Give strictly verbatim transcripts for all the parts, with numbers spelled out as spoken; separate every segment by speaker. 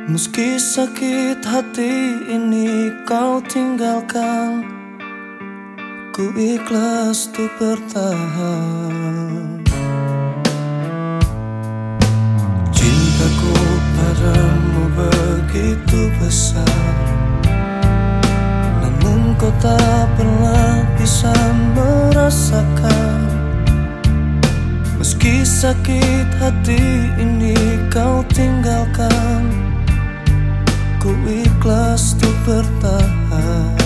Speaker 1: Meski sakit hati ini kau tinggalkan, ku ikhlas untuk bertahan. Cintaku padamu begitu besar, namun kau tak pernah bisa merasakan. Meski sakit hati ini kau tinggalkan, ku ikhlas untuk bertahan.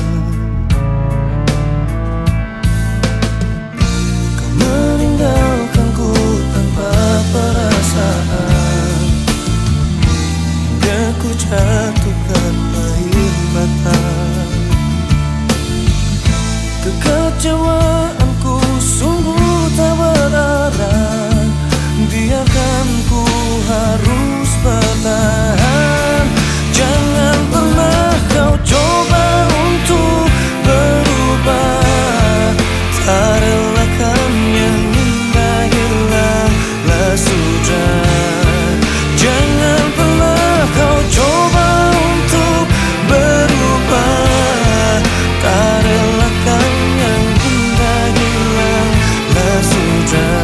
Speaker 1: Kau meninggalkanku tanpa perasaan, hingga ku jatuhkan air mata. Kekecewaanku sungguh tak berarah, biarkan ku harus bertahan. Jangan pernah kau coba untuk berubah, tak relakan yang indah hilanglah sudah. Jangan pernah kau coba untuk berubah, tak relakan yang indah hilanglah sudah.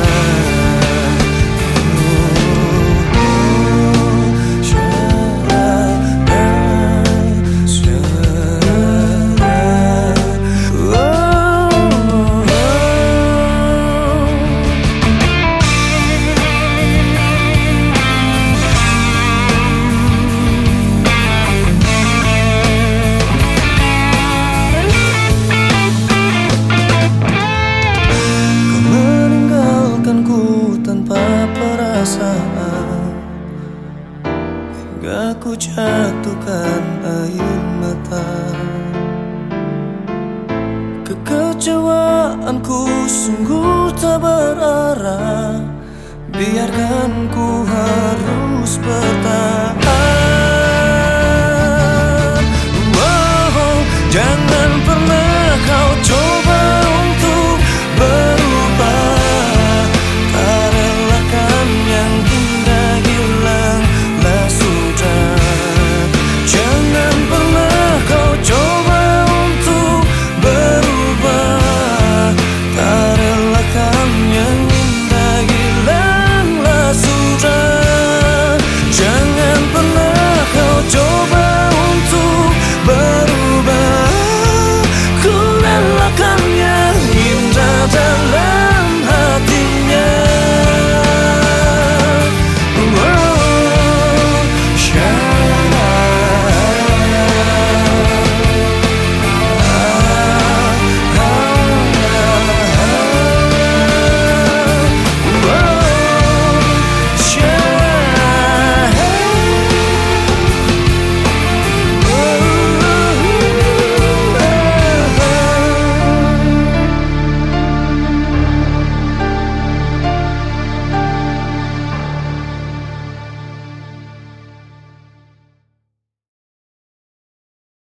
Speaker 1: Hingga ku jatuhkan air mata. Kekecewaanku sungguh tak berarah, biarkan ku harus bertahan.